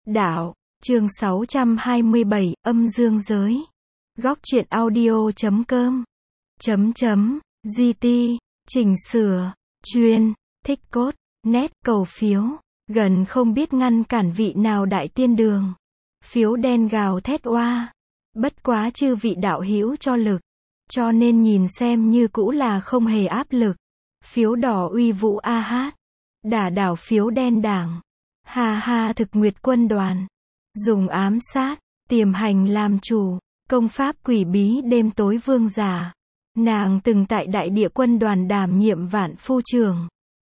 Đạo, chương 627, âm dương giới. Góc truyện audio.com. GT, chỉnh sửa, chuyên, thích cốt, nét, cầu phiếu. Gần không biết ngăn cản vị nào đại tiên đường. Phiếu đen gào thét oa. Bất quá chư vị đạo hữu cho lực. Cho nên nhìn xem như cũ là không hề áp lực. Phiếu đỏ uy vũ a hát. Đả đảo phiếu đen đảng. Ha ha, thực nguyệt quân đoàn. Dùng ám sát, tiềm hành làm chủ, công pháp quỷ bí đêm tối vương giả. Nàng từng tại đại địa quân đoàn đảm nhiệm vạn phu trưởng.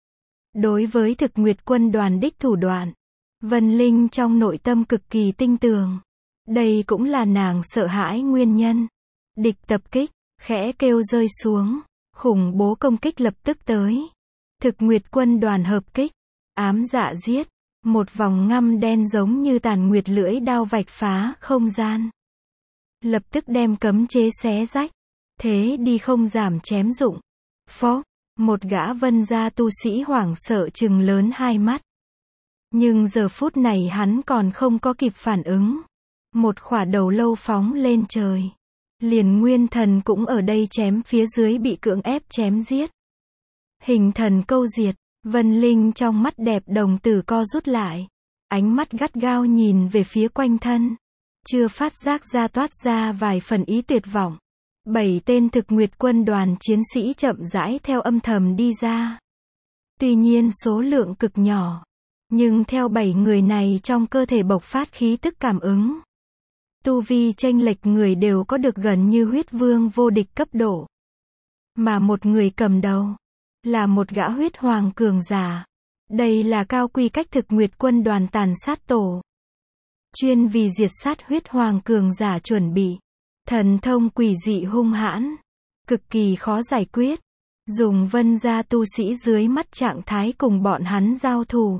Đối với thực nguyệt quân đoàn đích thủ đoạn, Vân Linh trong nội tâm cực kỳ tinh tường. Đây cũng là nàng sợ hãi nguyên nhân. Địch tập kích, khẽ kêu rơi xuống, khủng bố công kích lập tức tới. Thực nguyệt quân đoàn hợp kích, ám dạ giết. Một vòng ngăm đen giống như tàn nguyệt lưỡi đao vạch phá không gian. Lập tức đem cấm chế xé rách. Thế đi không giảm chém dụng. Phó, một gã vân gia tu sĩ hoảng sợ trừng lớn hai mắt. Nhưng giờ phút này hắn còn không có kịp phản ứng. Một khỏa đầu lâu phóng lên trời. Liền nguyên thần cũng ở đây chém phía dưới bị cưỡng ép chém giết. Hình thần câu diệt. Vân Linh trong mắt đẹp đồng tử co rút lại. Ánh mắt gắt gao nhìn về phía quanh thân. Chưa phát giác ra toát ra vài phần ý tuyệt vọng. 7 tên thực nguyệt quân đoàn chiến sĩ chậm rãi theo âm thầm đi ra. Tuy nhiên số lượng cực nhỏ. Nhưng theo 7 người này trong cơ thể bộc phát khí tức cảm ứng. Tu vi chênh lệch người đều có được gần như huyết vương vô địch cấp độ. Mà một người cầm đầu là một gã huyết hoàng cường giả. Đây là cao quy cách thực nguyệt quân đoàn tàn sát tổ. Chuyên vì diệt sát huyết hoàng cường giả chuẩn bị. Thần thông quỷ dị hung hãn. Cực kỳ khó giải quyết. Dùng vân gia tu sĩ dưới mắt trạng thái cùng bọn hắn giao thủ.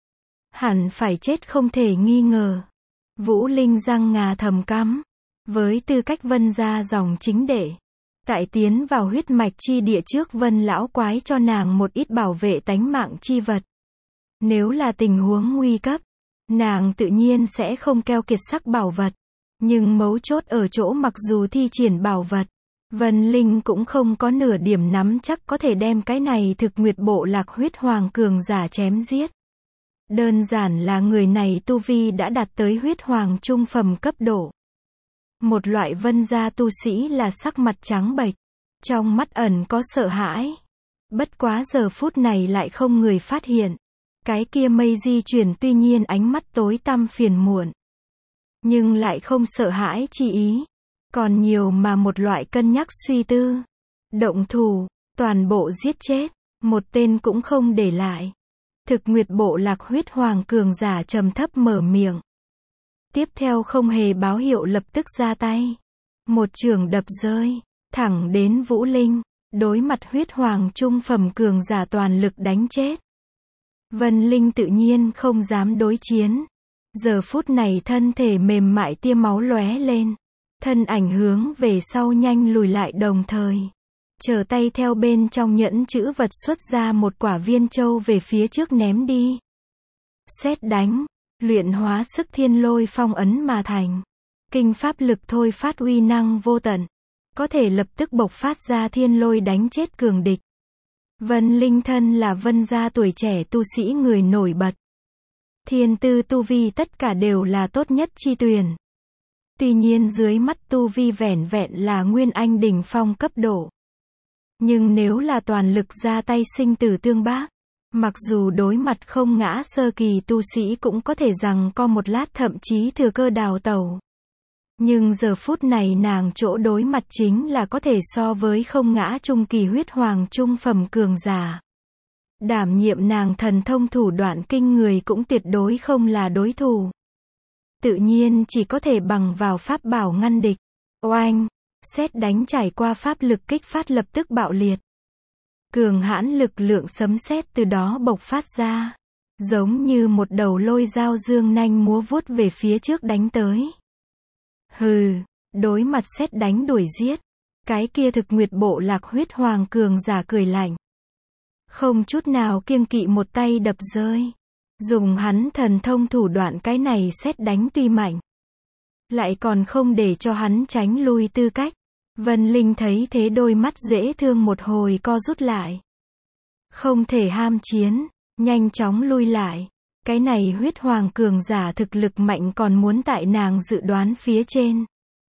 Hẳn phải chết không thể nghi ngờ. Vũ Linh răng ngà thầm cắm. Với tư cách vân gia dòng chính đệ. Tại tiến vào huyết mạch chi địa trước vân lão quái cho nàng một ít bảo vệ tánh mạng chi vật. Nếu là tình huống nguy cấp, nàng tự nhiên sẽ không keo kiệt sắc bảo vật. Nhưng mấu chốt ở chỗ mặc dù thi triển bảo vật, Vân Linh cũng không có nửa điểm nắm chắc có thể đem cái này thực nguyệt bộ lạc huyết hoàng cường giả chém giết. Đơn giản là người này tu vi đã đạt tới huyết hoàng trung phẩm cấp độ. Một loại vân gia tu sĩ là sắc mặt trắng bệch, trong mắt ẩn có sợ hãi. Bất quá giờ phút này lại không người phát hiện. Cái kia mây di chuyển tuy nhiên ánh mắt tối tăm phiền muộn. Nhưng lại không sợ hãi chi ý. Còn nhiều mà một loại cân nhắc suy tư. Động thủ, toàn bộ giết chết, một tên cũng không để lại. Thực nguyệt bộ lạc huyết hoàng cường giả trầm thấp mở miệng. Tiếp theo không hề báo hiệu lập tức ra tay. Một chưởng đập rơi, thẳng đến Vũ Linh, đối mặt huyết hoàng trung phẩm cường giả toàn lực đánh chết. Vân Linh tự nhiên không dám đối chiến. Giờ phút này thân thể mềm mại tia máu lóe lên. Thân ảnh hướng về sau nhanh lùi lại đồng thời. Trở tay theo bên trong nhẫn chữ vật xuất ra một quả viên châu về phía trước ném đi. Sét đánh. Luyện hóa sức thiên lôi phong ấn mà thành. Kinh pháp lực thôi phát uy năng vô tận. Có thể lập tức bộc phát ra thiên lôi đánh chết cường địch. Vân Linh thân là vân gia tuổi trẻ tu sĩ người nổi bật. Thiên tư tu vi tất cả đều là tốt nhất chi tuyển. Tuy nhiên dưới mắt tu vi vẻn vẹn là nguyên anh đỉnh phong cấp độ. Nhưng nếu là toàn lực ra tay sinh tử tương bác. Mặc dù đối mặt không ngã sơ kỳ tu sĩ cũng có thể rằng co một lát thậm chí thừa cơ đào tẩu. Nhưng giờ phút này nàng chỗ đối mặt chính là có thể so với không ngã trung kỳ huyết hoàng trung phẩm cường giả. Đảm nhiệm nàng thần thông thủ đoạn kinh người cũng tuyệt đối không là đối thủ. Tự nhiên chỉ có thể bằng vào pháp bảo ngăn địch. Oanh, sét đánh trải qua pháp lực kích phát lập tức bạo liệt. Cường hãn lực lượng sấm sét từ đó bộc phát ra. Giống như một đầu lôi dao dương nanh múa vuốt về phía trước đánh tới. Hừ, đối mặt sét đánh đuổi giết. Cái kia thực nguyệt bộ lạc huyết hoàng cường giả cười lạnh. Không chút nào kiêng kỵ một tay đập rơi. Dùng hắn thần thông thủ đoạn cái này sét đánh tuy mạnh, lại còn không để cho hắn tránh lui tư cách. Vân Linh thấy thế đôi mắt dễ thương một hồi co rút lại. Không thể ham chiến, nhanh chóng lui lại. Cái này huyết hoàng cường giả thực lực mạnh còn muốn tại nàng dự đoán phía trên.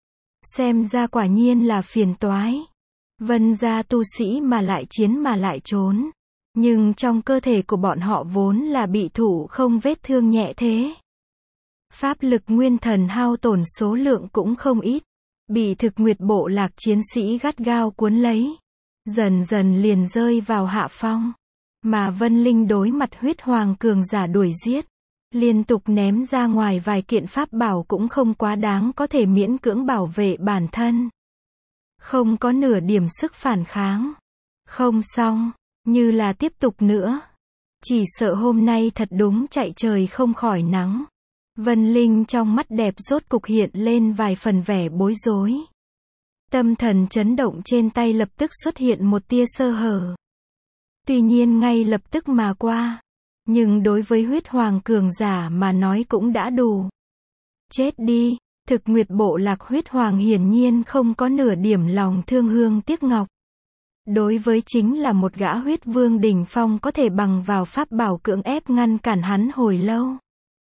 Xem ra quả nhiên là phiền toái. Vân gia tu sĩ mà lại chiến mà lại trốn. Nhưng trong cơ thể của bọn họ vốn là bị thụ không vết thương nhẹ thế. Pháp lực nguyên thần hao tổn số lượng cũng không ít. Bị thực nguyệt bộ lạc chiến sĩ gắt gao cuốn lấy. Dần dần liền rơi vào hạ phong. Mà Vân Linh đối mặt huyết hoàng cường giả đuổi giết. Liên tục ném ra ngoài vài kiện pháp bảo cũng không quá đáng có thể miễn cưỡng bảo vệ bản thân. Không có nửa điểm sức phản kháng. Không xong, như là tiếp tục nữa. Chỉ sợ hôm nay thật đúng chạy trời không khỏi nắng. Vân Linh trong mắt đẹp rốt cục hiện lên vài phần vẻ bối rối. Tâm thần chấn động trên tay lập tức xuất hiện một tia sơ hở. Tuy nhiên ngay lập tức mà qua. Nhưng đối với huyết hoàng cường giả mà nói cũng đã đủ. Chết đi, thực nguyệt bộ lạc huyết hoàng hiển nhiên không có nửa điểm lòng thương hương tiếc ngọc. Đối với chính là một gã huyết vương đỉnh phong có thể bằng vào pháp bảo cưỡng ép ngăn cản hắn hồi lâu.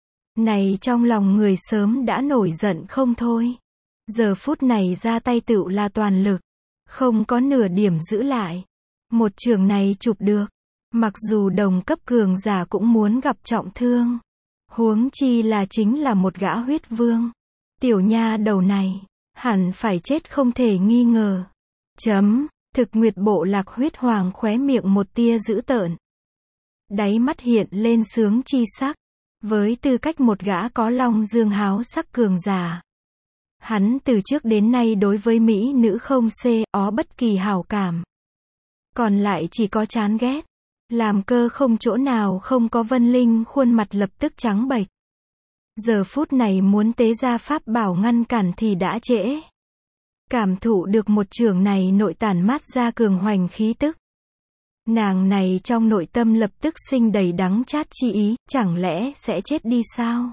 Này trong lòng người sớm đã nổi giận không thôi. Giờ phút này ra tay tựu là toàn lực. Không có nửa điểm giữ lại. Một trường này chụp được. Mặc dù đồng cấp cường giả cũng muốn gặp trọng thương. Huống chi là chính là một gã huyết vương. Tiểu nha đầu này, hẳn phải chết không thể nghi ngờ. Thực nguyệt bộ lạc huyết hoàng khóe miệng một tia dữ tợn. Đáy mắt hiện lên sướng chi sắc. Với tư cách một gã có long dương háo sắc cường giả. Hắn từ trước đến nay đối với mỹ nữ không có bất kỳ hảo cảm. Còn lại chỉ có chán ghét. Làm cơ không chỗ nào không có Vân Linh khuôn mặt lập tức trắng bệch. Giờ phút này muốn tế ra pháp bảo ngăn cản thì đã trễ. Cảm thụ được một trường này nội tản mát ra cường hoành khí tức. Nàng này trong nội tâm lập tức sinh đầy đắng chát chi ý, chẳng lẽ sẽ chết đi sao?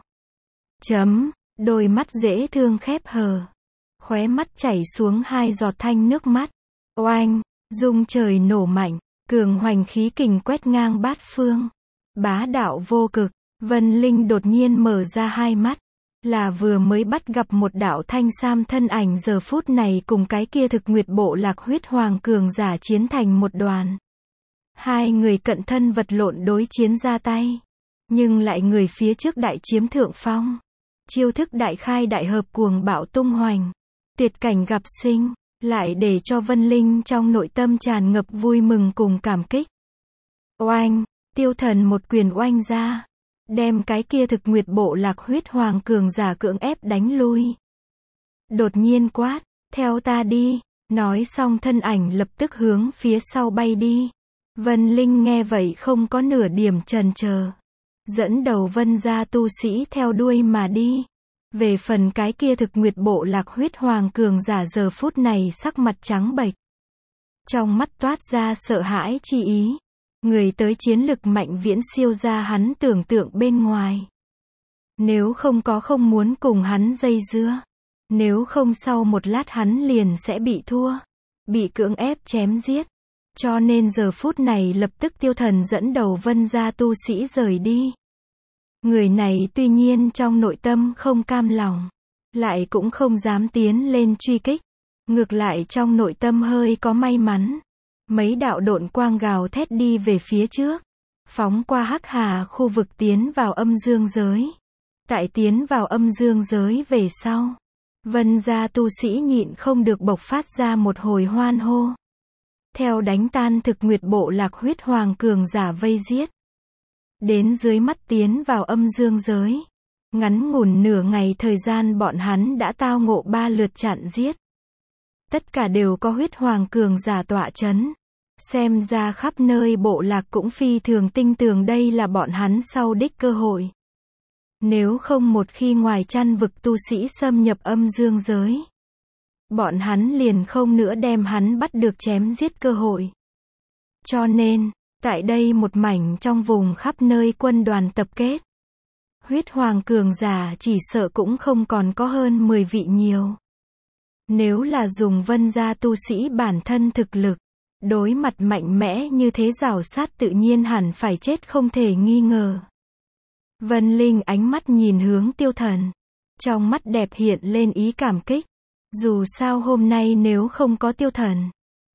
Đôi mắt dễ thương khép hờ. Khóe mắt chảy xuống hai giọt thanh nước mắt. Oanh, rung trời nổ mạnh, cường hoành khí kình quét ngang bát phương. Bá đạo vô cực, Vân Linh đột nhiên mở ra hai mắt. Là vừa mới bắt gặp một đạo thanh sam thân ảnh giờ phút này cùng cái kia thực nguyệt bộ lạc huyết hoàng cường giả chiến thành một đoàn. Hai người cận thân vật lộn đối chiến ra tay. Nhưng lại người phía trước đại chiếm thượng phong. Chiêu thức đại khai đại hợp cuồng bạo tung hoành. Tuyệt cảnh gặp sinh, lại để cho Vân Linh trong nội tâm tràn ngập vui mừng cùng cảm kích. Oanh, tiêu thần một quyền oanh ra. Đem cái kia thực nguyệt bộ lạc huyết hoàng cường giả cưỡng ép đánh lui. Đột nhiên quát, theo ta đi. Nói xong thân ảnh lập tức hướng phía sau bay đi. Vân Linh nghe vậy không có nửa điểm chần chờ. Dẫn đầu Vân gia tu sĩ theo đuôi mà đi. Về phần cái kia thực nguyệt bộ lạc huyết hoàng cường giả giờ phút này sắc mặt trắng bệch. Trong mắt toát ra sợ hãi chi ý. Người tới chiến lực mạnh viễn siêu ra hắn tưởng tượng bên ngoài. Nếu không có không muốn cùng hắn dây dưa. Nếu không sau một lát hắn liền sẽ bị thua. Bị cưỡng ép chém giết. Cho nên giờ phút này lập tức tiêu thần dẫn đầu Vân gia tu sĩ rời đi. Người này tuy nhiên trong nội tâm không cam lòng. Lại cũng không dám tiến lên truy kích. Ngược lại trong nội tâm hơi có may mắn. Mấy đạo độn quang gào thét đi về phía trước. Phóng qua hắc hà khu vực tiến vào âm dương giới. Tại tiến vào âm dương giới về sau. Vân gia tu sĩ nhịn không được bộc phát ra một hồi hoan hô. Theo đánh tan thực nguyệt bộ lạc huyết hoàng cường giả vây giết. Đến dưới mắt tiến vào âm dương giới. Ngắn ngủn nửa ngày thời gian bọn hắn đã tao ngộ 3 lượt chặn giết. Tất cả đều có huyết hoàng cường giả tọa chấn. Xem ra khắp nơi bộ lạc cũng phi thường tinh tường đây là bọn hắn sau đích cơ hội. Nếu không một khi ngoài chăn vực tu sĩ xâm nhập âm dương giới. Bọn hắn liền không nữa đem hắn bắt được chém giết cơ hội. Cho nên, Tại đây một mảnh trong vùng khắp nơi quân đoàn tập kết. Huyết hoàng cường giả chỉ sợ cũng không còn có hơn 10 vị nhiều. Nếu là dùng Vân gia tu sĩ bản thân thực lực, đối mặt mạnh mẽ như thế rào sát tự nhiên hẳn phải chết không thể nghi ngờ. Vân Linh ánh mắt nhìn hướng Tiêu Thần. Trong mắt đẹp hiện lên ý cảm kích. Dù sao hôm nay nếu không có Tiêu Thần,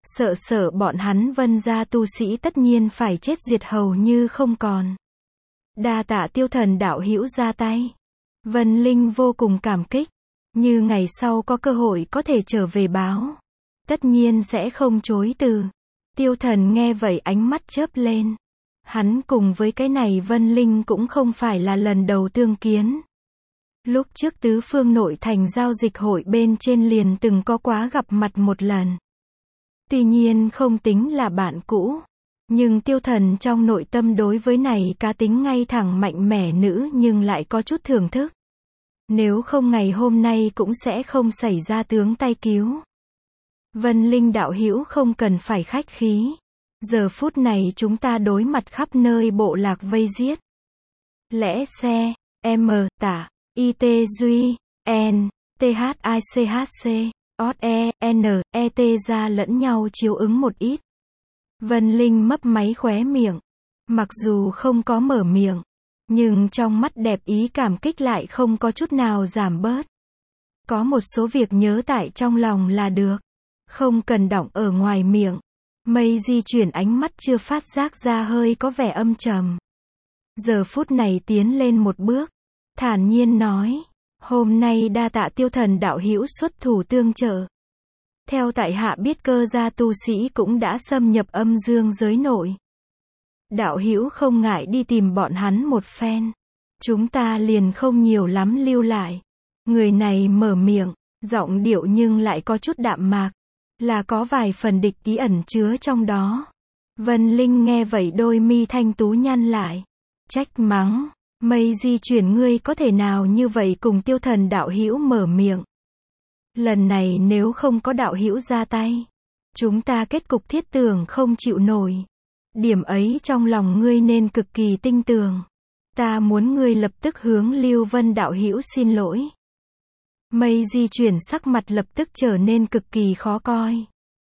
sợ bọn hắn Vân gia tu sĩ tất nhiên phải chết diệt hầu như không còn. Đa tạ Tiêu Thần đạo hữu ra tay. Vân Linh vô cùng cảm kích. Như ngày sau có cơ hội có thể trở về báo, tất nhiên sẽ không chối từ. Tiêu Thần nghe vậy ánh mắt chớp lên. Hắn cùng với cái này Vân Linh cũng không phải là lần đầu tương kiến. Lúc trước tứ phương nội thành giao dịch hội bên trên liền từng có quá gặp mặt một lần. Tuy nhiên không tính là bạn cũ. Nhưng Tiêu Thần trong nội tâm đối với này cá tính ngay thẳng mạnh mẽ nữ nhưng lại có chút thưởng thức. Nếu không ngày hôm nay cũng sẽ không xảy ra tướng tay cứu. Vân Linh đạo hữu không cần phải khách khí. Giờ phút này chúng ta đối mặt khắp nơi bộ lạc vây giết. Lẽ xe, M, tả, IT Duy, N, THICHC, OTE, N, ET ra lẫn nhau chiếu ứng một ít. Vân Linh mấp máy khóe miệng. Mặc dù không có mở miệng, nhưng trong mắt đẹp ý cảm kích lại không có chút nào giảm bớt. Có một số việc nhớ tại trong lòng là được. Không cần đọng ở ngoài miệng. Mây di chuyển ánh mắt chưa phát giác ra hơi có vẻ âm trầm. Giờ phút này tiến lên một bước. Thản nhiên nói. Hôm nay đa tạ Tiêu Thần đạo hữu xuất thủ tương trợ. Theo tại hạ biết cơ gia tu sĩ cũng đã xâm nhập âm dương giới nội. Đạo hữu không ngại đi tìm bọn hắn một phen. Chúng ta liền không nhiều lắm lưu lại. Người này mở miệng, giọng điệu nhưng lại có chút đạm mạc. Là có vài phần địch ý ẩn chứa trong đó. Vân Linh nghe vậy đôi mi thanh tú nhăn lại. Trách mắng. Mây di chuyển ngươi có thể nào như vậy cùng Tiêu Thần đạo hữu mở miệng. Lần này nếu không có đạo hữu ra tay, chúng ta kết cục thiết tưởng không chịu nổi. Điểm ấy trong lòng ngươi nên cực kỳ tinh tường. Ta muốn ngươi lập tức hướng Lưu Vân đạo hữu xin lỗi. Mây di chuyển sắc mặt lập tức trở nên cực kỳ khó coi.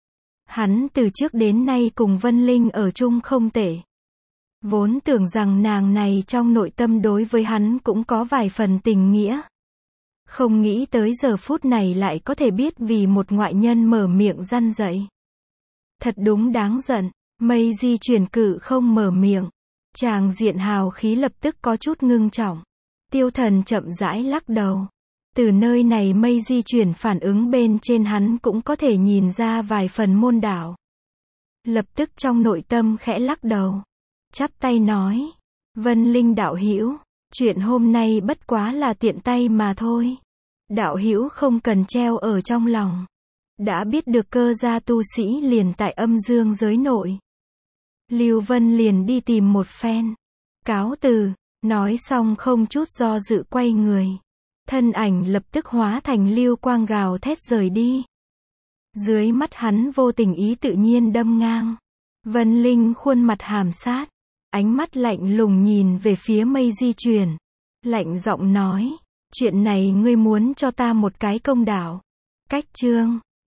Hắn từ trước đến nay cùng Vân Linh ở chung không tệ. Vốn tưởng rằng nàng này trong nội tâm đối với hắn cũng có vài phần tình nghĩa. Không nghĩ tới giờ phút này lại có thể biết vì một ngoại nhân mở miệng răn dạy. Thật đúng đáng giận. Mây di chuyển cự không mở miệng. Tràng diện hào khí lập tức có chút ngưng trọng. Tiêu Thần chậm rãi lắc đầu. Từ nơi này mây di chuyển phản ứng bên trên hắn cũng có thể nhìn ra vài phần môn đạo. Lập tức trong nội tâm khẽ lắc đầu. Chắp tay nói. Vân Linh đạo hữu, chuyện hôm nay bất quá là tiện tay mà thôi. Đạo hữu không cần treo ở trong lòng. Đã biết được cơ gia tu sĩ liền tại âm dương giới nội. Lưu Vân liền đi tìm một phen. Cáo từ, nói xong không chút do dự quay người. Thân ảnh lập tức hóa thành lưu quang gào thét rời đi. Dưới mắt hắn vô tình ý tự nhiên đâm ngang. Vân Linh khuôn mặt hàm sát. Ánh mắt lạnh lùng nhìn về phía mây di chuyển. Lạnh giọng nói. Chuyện này ngươi muốn cho ta một cái công đạo. Cách chương.